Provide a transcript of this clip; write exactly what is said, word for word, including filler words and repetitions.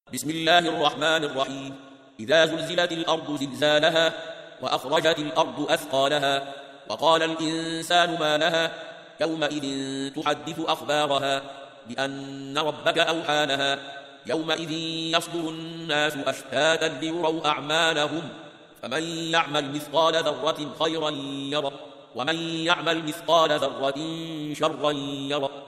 بسم الله الرحمن الرحيم إذا زلزلت الأرض زلزالها وأخرجت الأرض أثقالها وقال الإنسان ما لها يومئذ تحدث أخبارها بأن ربك أوحى لها يومئذ يصدر الناس أشتاتا ليروا أعمالهم فمن يعمل مثقال ذرة خيرا يره ومن يعمل مثقال ذرة شرا يره